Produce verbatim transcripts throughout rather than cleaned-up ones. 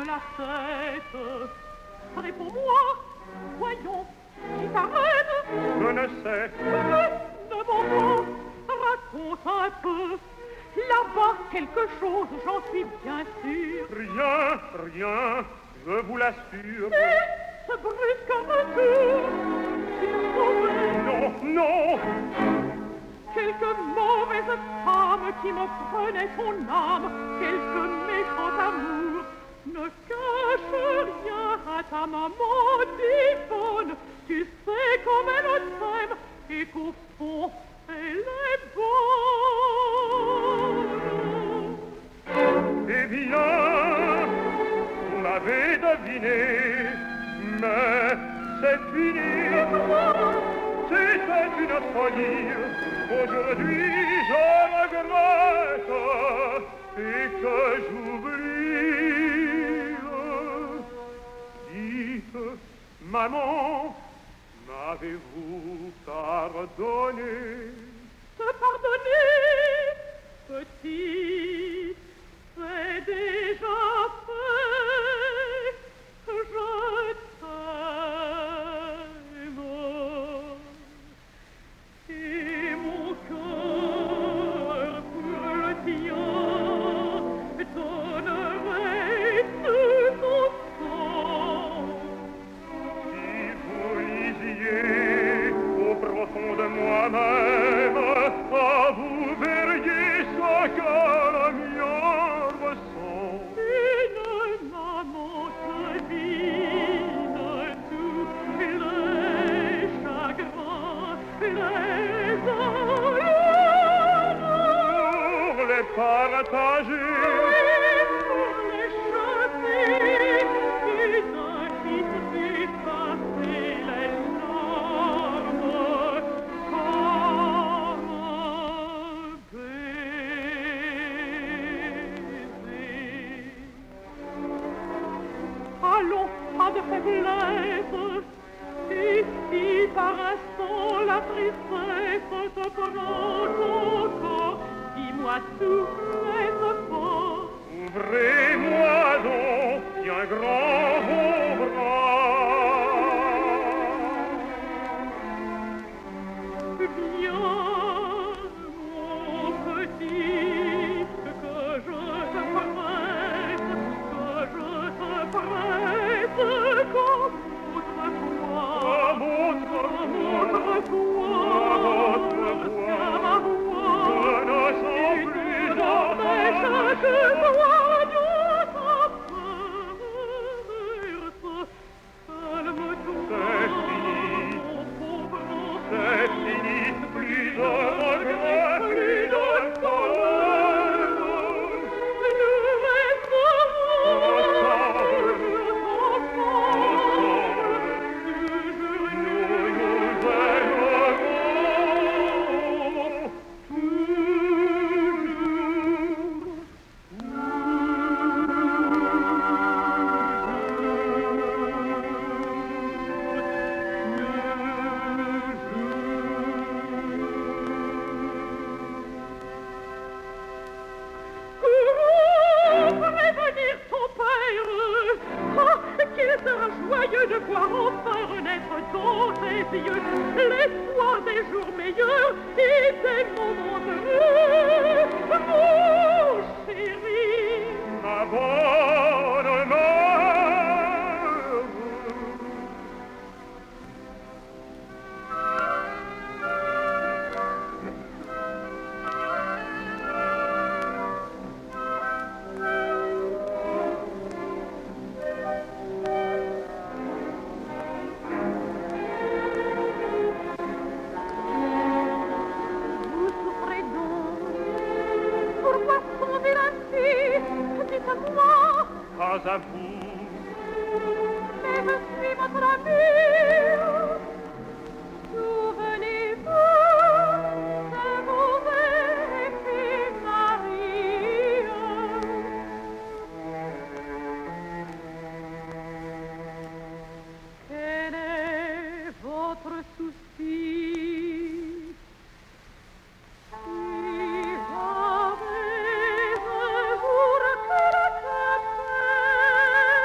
la tête. Réponds-moi, voyons, qui t'arrête? Je ne sais. Ne m'en raconte un peu. Là-bas, quelque chose, j'en suis bien sûr. Rien, rien, je vous l'assure. Et ce brusque retour, s'il trouvait... Non, non. Quelque mauvaise femme qui me prenait son âme, quelque méchant amour, ne cache rien à ta maman divine. Tu sais comme elle t'aime et qu'au fond, elle est bonne. Eh bien, vous l'avez deviné, mais c'est fini. C'était une folie. Aujourd'hui, je regrette et que j'oublie. Dites, maman, m'avez-vous pardonné? Te pardonner, petit, c'est déjà fait. Je t'aime. Et mon cœur pour le tien donnerait tout son sang. Si vous lisiez au profond de moi-même, ah, vous verriez ce que le mien ressent. Une maman devine tous les chagrins, les Pour les partager, et pour les chanter, d'un fils effacer les larmes, comme un baiser. Allons, pas de faiblesse, et si par instant la tristesse te prend ton corps, dis-moi tout, n'est-ce pas? ouvrez-moi donc bien grand vos bras. Bien, mon petit, que je te prête, que je te prête, comme autrefois, Comme autrefois, autrefois, autrefois, à ma voix, je ne sens et plus tout n'empêche d'enfant. que toi, Dieu, ta perte, calme-toi, C'est fini. mon pauvre enfant. C'est fini, plus de regret, plus de colère. Nous resterons Ensemble, ensemble, toujours nous nous aimerons. Courons prévenir ton père, oh, qu'il sera joyeux de voir enfin renaître dans tes yeux l'espoir des jours meilleurs et des moments heureux, mon chéri. Ma bonne mère. Vous souffrez donc, pourquoi sonder ainsi? Dites-moi, Pas à vous, mais je suis votre amie. Souvenez-vous de vos éphémérides. Quel est votre souci? Si j'avais un jour que la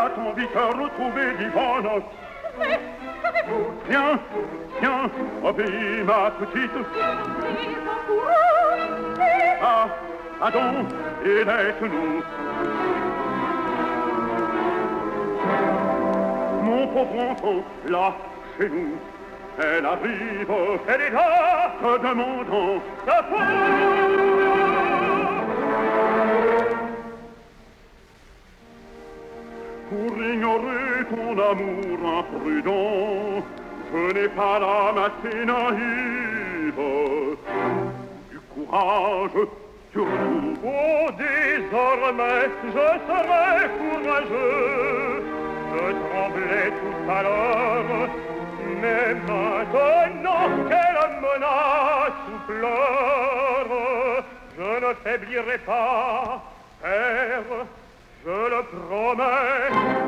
a-t-on vite retrouvé d'Yvonne? Mais, savez-vous? Tiens, tiens, obéis, ma petite. Mais en courant, et... Ah, pardon, et laisse-nous. Mon pauvre enfant, là, chez nous, elle arrive, elle est là, te demandant sa faute. Pour ignorer ton amour imprudent, je n'ai pas l'âme assez naïve. Du courage, surtout. Oh, désormais, je serai courageux. Je tremblais tout à l'heure, mais maintenant qu'elle menace ou pleure, je ne faiblirai pas, père, je le promets.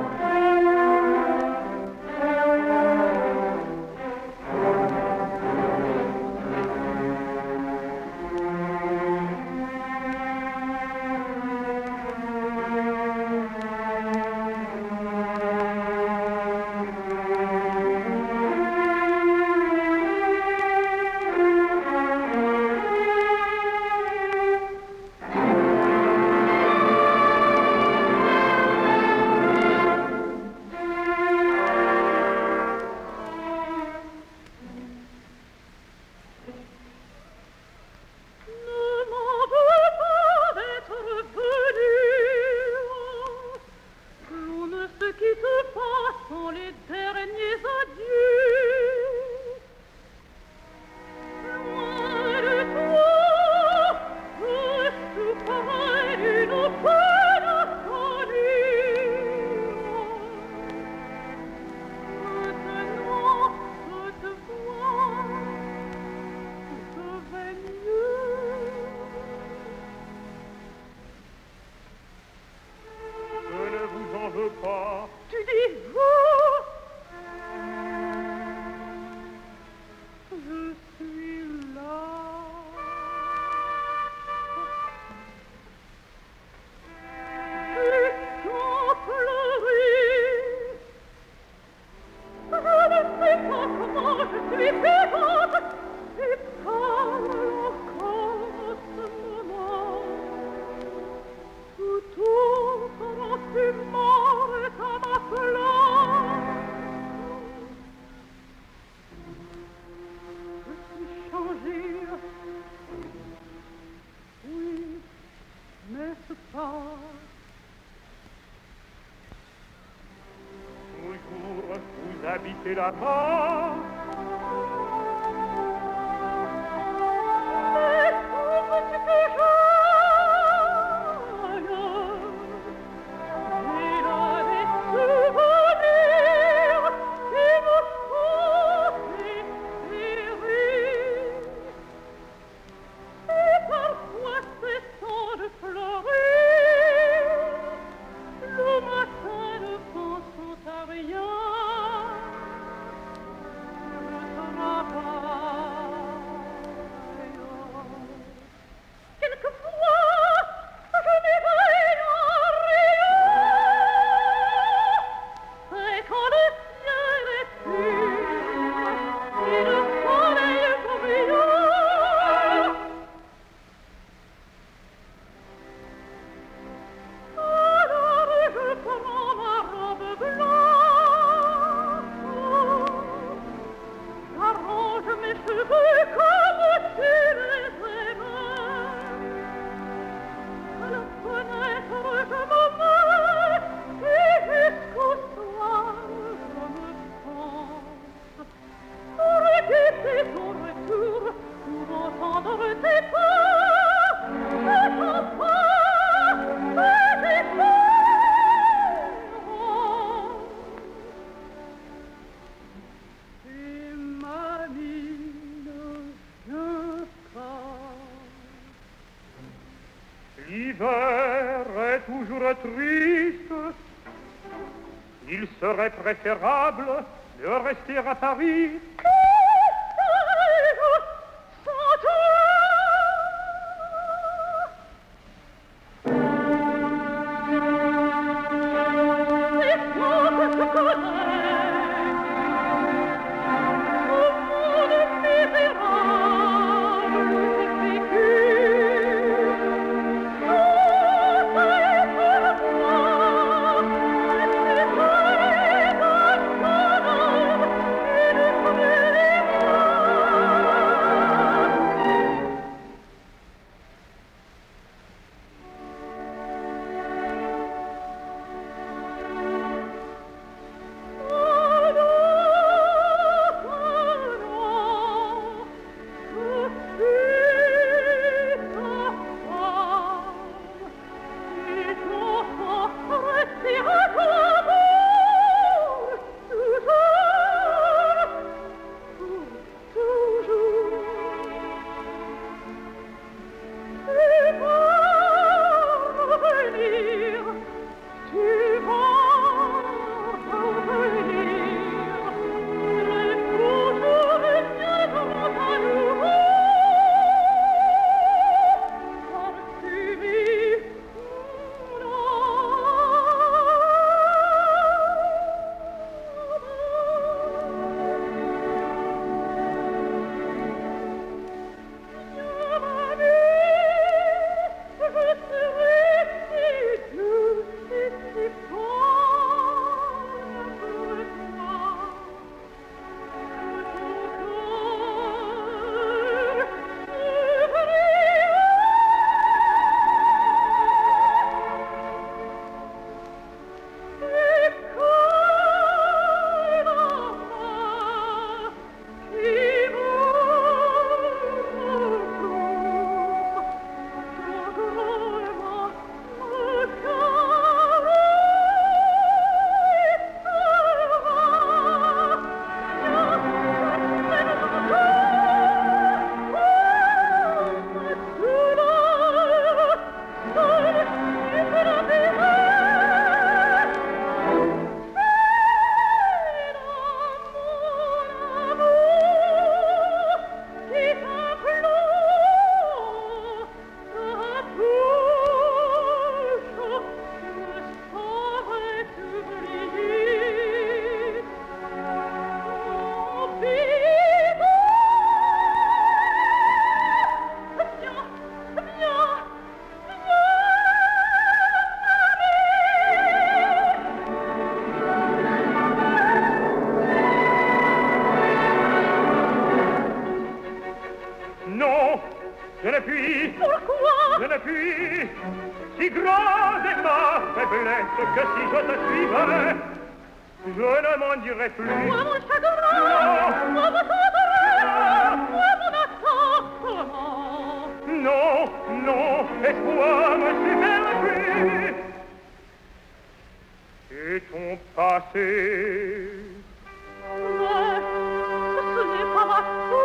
Habitez là-bas. Mais où veux-tu que j'aille? Il a des souvenirs qui me font espérer. Et parfois cessant de pleurer, le matin ne pensant à rien, L'hiver est toujours triste. Il serait préférable de rester à Paris. Sans toi, Je ne puis, si grande est ma faiblesse, que si je te suivais, je ne m'en dirai plus. Moi mon chagrin, moi mon tendresse, moi mon attachement. Non, non, espoir me superflu. Et ton passé? Mais ce n'est pas ma faute.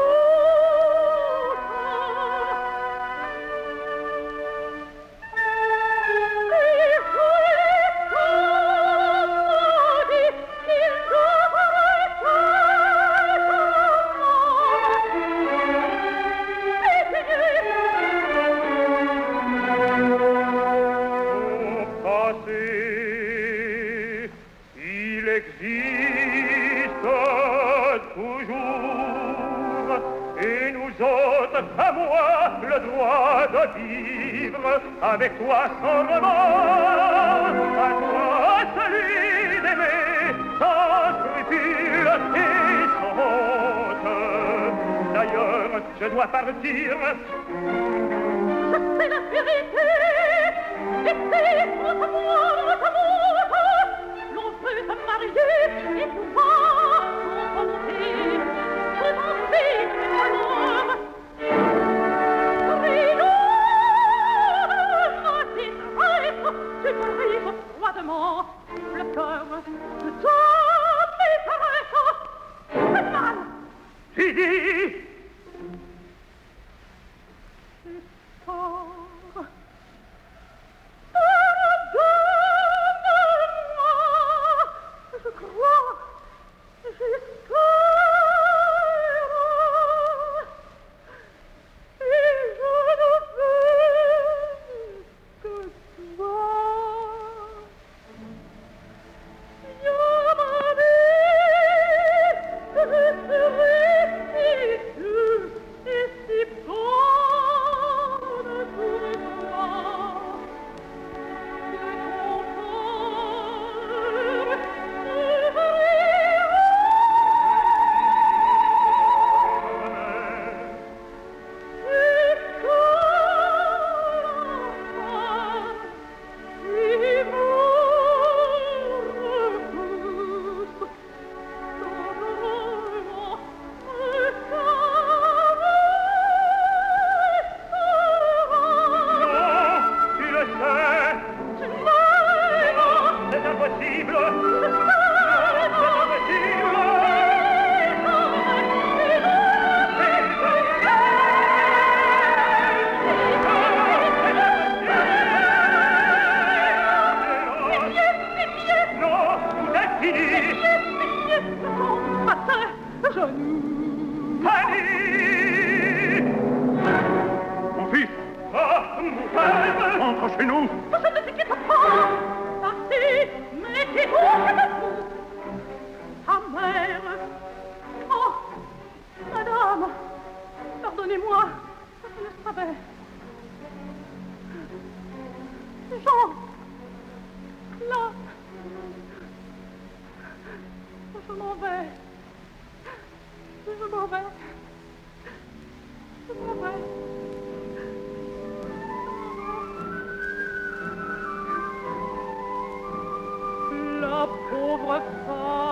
À moi le droit de vivre avec toi sans remords, à toi celui d'aimer sans scrupule et sans honte. D'ailleurs, je dois partir. Je sais la vérité, et c'est pour moi, l'on veut se marier et pouvoir rencontrer tout en vie alors. Tu peux vivre froidement le cœur de ton intéressant. C'est mal. Tu dis? C'est fort. Pardonne-moi. Je crois, j'espère. Et je ne veux que toi. Entre chez nous. Je ne t'inquiète pas. Partez, mettez-vous à vous. Ta mère. Oh, madame, pardonnez-moi, je le savais. Jean, là, je m'en vais. Je m'en vais. Je m'en vais. La pauvre femme